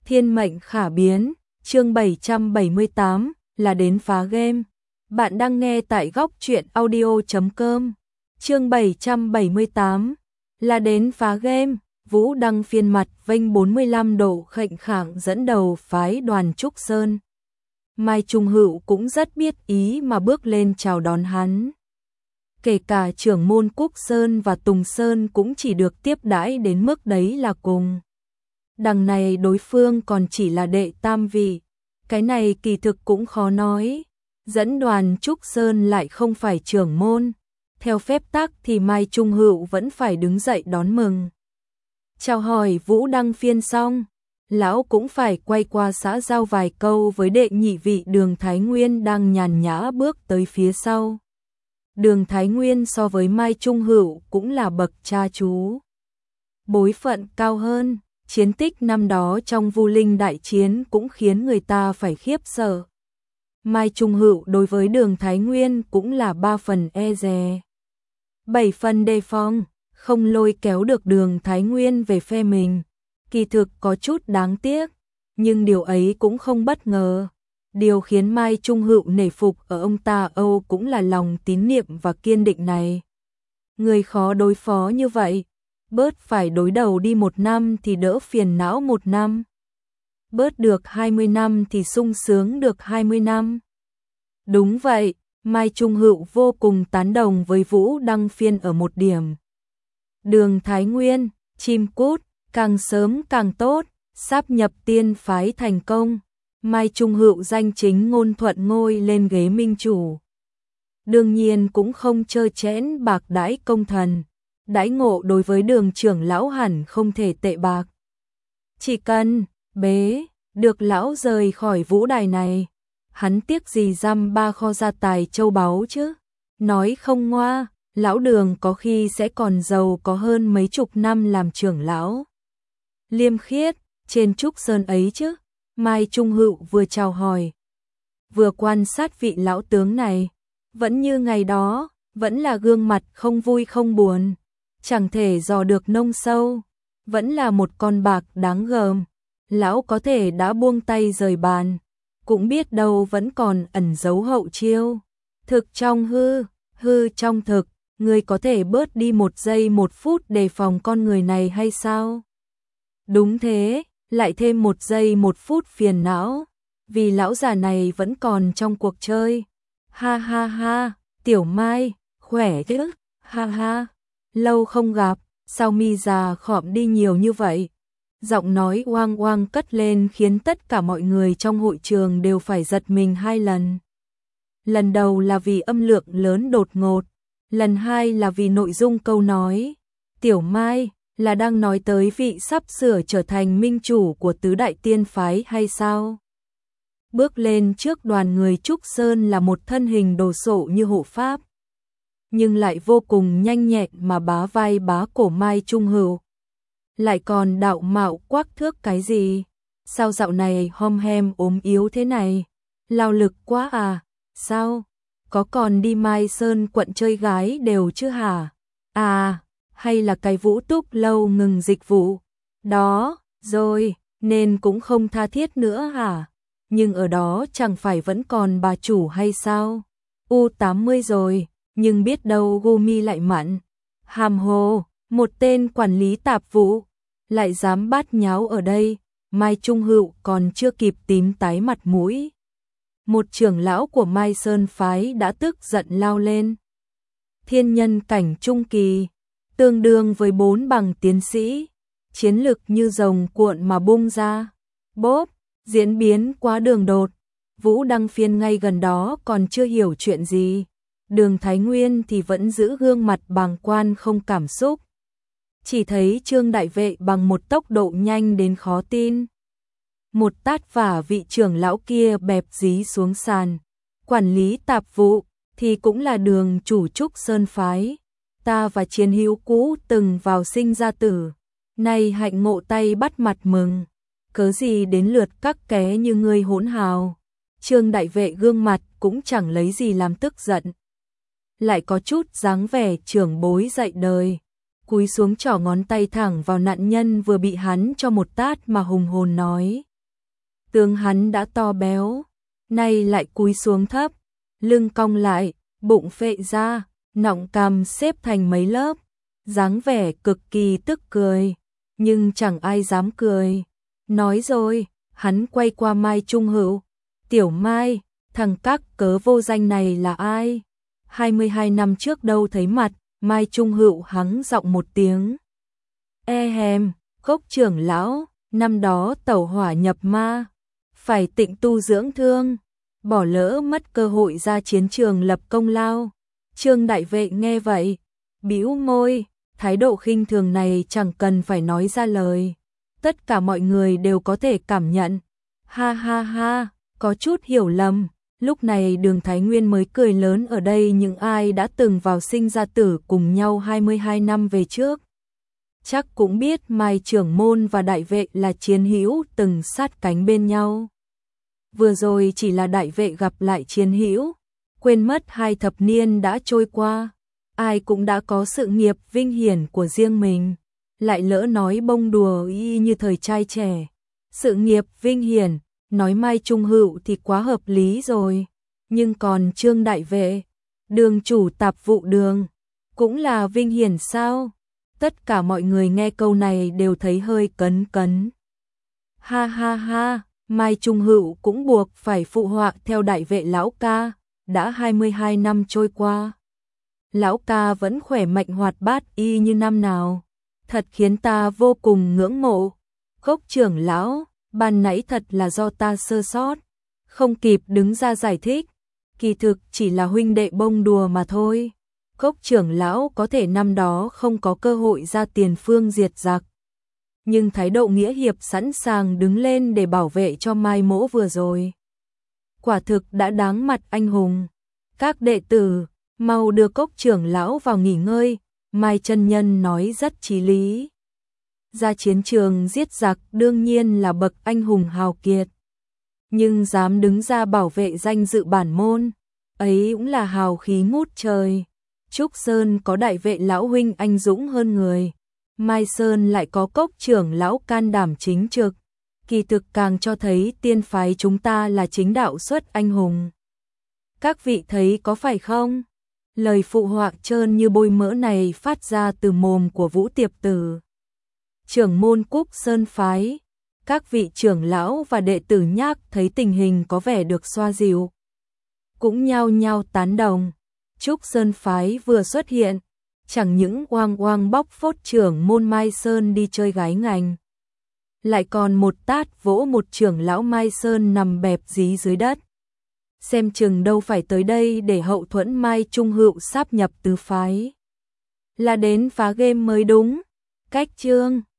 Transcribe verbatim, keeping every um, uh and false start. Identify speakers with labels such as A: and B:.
A: Thiên mệnh khả biến, chương bảy trăm bảy mươi tám, là đến phá game. Bạn đang nghe tại góc truyện audio chấm com. Chương bảy trăm bảy mươi tám, là đến phá game. Vũ Đăng phiên mặt vênh bốn mươi lăm độ khệnh khạng dẫn đầu phái đoàn Trúc Sơn. Mai Trung Hữu cũng rất biết ý mà bước lên chào đón hắn. Kể cả trưởng môn Cúc Sơn và Tùng Sơn cũng chỉ được tiếp đãi đến mức đấy là cùng. Đằng này đối phương còn chỉ là đệ tam vị, cái này kỳ thực cũng khó nói. Dẫn đoàn Trúc Sơn lại không phải trưởng môn, theo phép tắc thì Mai Trung Hữu vẫn phải đứng dậy đón mừng. Chào hỏi Vũ Đăng phiên xong, lão cũng phải quay qua xã giao vài câu với đệ nhị vị Đường Thái Nguyên đang nhàn nhã bước tới phía sau. Đường Thái Nguyên so với Mai Trung Hữu cũng là bậc cha chú, bối phận cao hơn. Chiến tích năm đó trong Vu Linh đại chiến cũng khiến người ta phải khiếp sợ. Mai Trung Hữu đối với Đường Thái Nguyên cũng là ba phần e dè, bảy phần đề phòng, không lôi kéo được Đường Thái Nguyên về phe mình. Kỳ thực có chút đáng tiếc, nhưng điều ấy cũng không bất ngờ. Điều khiến Mai Trung Hữu nể phục ở ông ta Âu cũng là lòng tín niệm và kiên định này. Người khó đối phó như vậy, bớt phải đối đầu đi một năm thì đỡ phiền não một năm. Bớt được hai mươi năm thì sung sướng được hai mươi năm. Đúng vậy, Mai Trung Hữu vô cùng tán đồng với Vũ Đăng phiên ở một điểm. Đường Thái Nguyên, chim cút, càng sớm càng tốt, sáp nhập tiên phái thành công. Mai Trung Hữu danh chính ngôn thuận ngôi lên ghế minh chủ. Đương nhiên cũng không chơ chẽn bạc đãi công thần. Đãi ngộ đối với Đường trưởng lão hẳn không thể tệ bạc. Chỉ cần bế được lão rời khỏi vũ đài này, hắn tiếc gì dăm ba kho gia tài châu báu chứ. Nói không ngoa, lão Đường có khi sẽ còn giàu có hơn mấy chục năm làm trưởng lão. Liêm khiết, trên Trúc Sơn ấy chứ. Mai Trung Hữu vừa chào hỏi, vừa quan sát vị lão tướng này. Vẫn như ngày đó, vẫn là gương mặt không vui không buồn. Chẳng thể dò được nông sâu, vẫn là một con bạc đáng gờm. Lão có thể đã buông tay rời bàn, cũng biết đâu vẫn còn ẩn giấu hậu chiêu. Thực trong hư, hư trong thực, người có thể bớt đi một giây một phút đề phòng con người này hay sao? Đúng thế, lại thêm một giây một phút phiền não, vì lão già này vẫn còn trong cuộc chơi. Ha ha ha, Tiểu Mai, khỏe chứ? Ha ha. Lâu không gặp, sao mi già khọm đi nhiều như vậy? Giọng nói oang oang cất lên khiến tất cả mọi người trong hội trường đều phải giật mình hai lần. Lần đầu là vì âm lượng lớn đột ngột, lần hai là vì nội dung câu nói. Tiểu Mai, là đang nói tới vị sắp sửa trở thành minh chủ của tứ đại tiên phái hay sao? Bước lên trước đoàn người Trúc Sơn là một thân hình đồ sộ như hộ pháp, nhưng lại vô cùng nhanh nhẹn mà bá vai bá cổ Mai Trung Hữu. Lại còn đạo mạo quắc thước cái gì? Sao dạo này hom hem ốm yếu thế này? Lao lực quá à? Sao? Có còn đi Mai Sơn quận chơi gái đều chứ hả? À, hay là cái Vũ Túc lâu ngừng dịch vụ? Đó, rồi, nên cũng không tha thiết nữa hả? Nhưng ở đó chẳng phải vẫn còn bà chủ hay sao? U tám mươi rồi. Nhưng biết đâu Gumi lại mặn, hàm hồ, một tên quản lý tạp vụ, lại dám bát nháo ở đây. Mai Trung Hữu còn chưa kịp tím tái mặt mũi, một trưởng lão của Mai Sơn phái đã tức giận lao lên. Thiên nhân cảnh trung kỳ, tương đương với bốn bằng tiến sĩ, chiến lực như rồng cuộn mà bung ra. Bốp, diễn biến quá đường đột. Vũ Đăng phiên ngay gần đó còn chưa hiểu chuyện gì. Đường Thái Nguyên thì vẫn giữ gương mặt bàng quan không cảm xúc. Chỉ thấy Trương đại vệ bằng một tốc độ nhanh đến khó tin, một tát vả vị trưởng lão kia bẹp dí xuống sàn. Quản lý tạp vụ thì cũng là Đường chủ Trúc Sơn phái, ta và chiến hữu cũ từng vào sinh ra tử, nay hạnh ngộ tay bắt mặt mừng, cớ gì đến lượt các ké như ngươi hỗn hào. Trương đại vệ gương mặt cũng chẳng lấy gì làm tức giận, lại có chút dáng vẻ trưởng bối dạy đời, cúi xuống trỏ ngón tay thẳng vào nạn nhân vừa bị hắn cho một tát mà hùng hồn nói, Tướng hắn đã to béo, nay lại cúi xuống thấp, lưng cong lại, bụng phệ ra, nọng cằm xếp thành mấy lớp, dáng vẻ cực kỳ tức cười, nhưng chẳng ai dám cười. Nói rồi, hắn quay qua Mai Trung Hữu, "Tiểu Mai, thằng các cớ vô danh này là ai?" hai mươi hai năm trước đâu thấy mặt. Mai Trung Hữu hắng giọng một tiếng. "E hèm, Cốc trưởng lão, năm đó tẩu hỏa nhập ma, phải tịnh tu dưỡng thương, bỏ lỡ mất cơ hội ra chiến trường lập công lao." Trương đại vệ nghe vậy, bĩu môi, thái độ khinh thường này chẳng cần phải nói ra lời, tất cả mọi người đều có thể cảm nhận. Ha ha ha, có chút hiểu lầm. Lúc này Đường Thái Nguyên mới cười lớn, ở đây những ai đã từng vào sinh ra tử cùng nhau hai mươi hai năm về trước, chắc cũng biết Mai trưởng môn và đại vệ là chiến hữu từng sát cánh bên nhau. Vừa rồi chỉ là đại vệ gặp lại chiến hữu, quên mất hai thập niên đã trôi qua, ai cũng đã có sự nghiệp vinh hiển của riêng mình, lại lỡ nói bông đùa y như thời trai trẻ. Sự nghiệp vinh hiển, nói Mai Trung Hữu thì quá hợp lý rồi, nhưng còn Trương đại vệ, Đường chủ tạp vụ Đường, cũng là vinh hiển sao? Tất cả mọi người nghe câu này đều thấy hơi cấn cấn. Ha ha ha, Mai Trung Hữu cũng buộc phải phụ họa theo đại vệ lão ca, đã hai mươi hai năm trôi qua, lão ca vẫn khỏe mạnh hoạt bát y như năm nào, thật khiến ta vô cùng ngưỡng mộ. Cốc trưởng lão, ban nãy thật là do ta sơ sót, không kịp đứng ra giải thích, kỳ thực chỉ là huynh đệ bông đùa mà thôi. Cốc trưởng lão có thể năm đó không có cơ hội ra tiền phương diệt giặc, nhưng thái độ nghĩa hiệp sẵn sàng đứng lên để bảo vệ cho Mai mỗ vừa rồi, quả thực đã đáng mặt anh hùng. Các đệ tử, mau đưa Cốc trưởng lão vào nghỉ ngơi, Mai chân nhân nói rất chí lý. Ra chiến trường giết giặc đương nhiên là bậc anh hùng hào kiệt, nhưng dám đứng ra bảo vệ danh dự bản môn, ấy cũng là hào khí ngút trời. Trúc Sơn có đại vệ lão huynh anh dũng hơn người, Mai Sơn lại có Cốc trưởng lão can đảm chính trực, kỳ thực càng cho thấy tiên phái chúng ta là chính đạo xuất anh hùng. Các vị thấy có phải không? Lời phụ họa trơn như bôi mỡ này phát ra từ mồm của Vũ Tiệp Tử, trưởng môn Cúc Sơn phái. Các vị trưởng lão và đệ tử Nhác thấy tình hình có vẻ được xoa dịu, cũng nhao nhao tán đồng. Trúc Sơn phái vừa xuất hiện, chẳng những oang oang bóc phốt trưởng môn Mai Sơn đi chơi gái ngành, lại còn một tát vỗ một trưởng lão Mai Sơn nằm bẹp dí dưới đất. Xem chừng đâu phải tới đây để hậu thuẫn Mai Trung Hữu sáp nhập tứ phái, là đến phá game mới đúng. Cách chương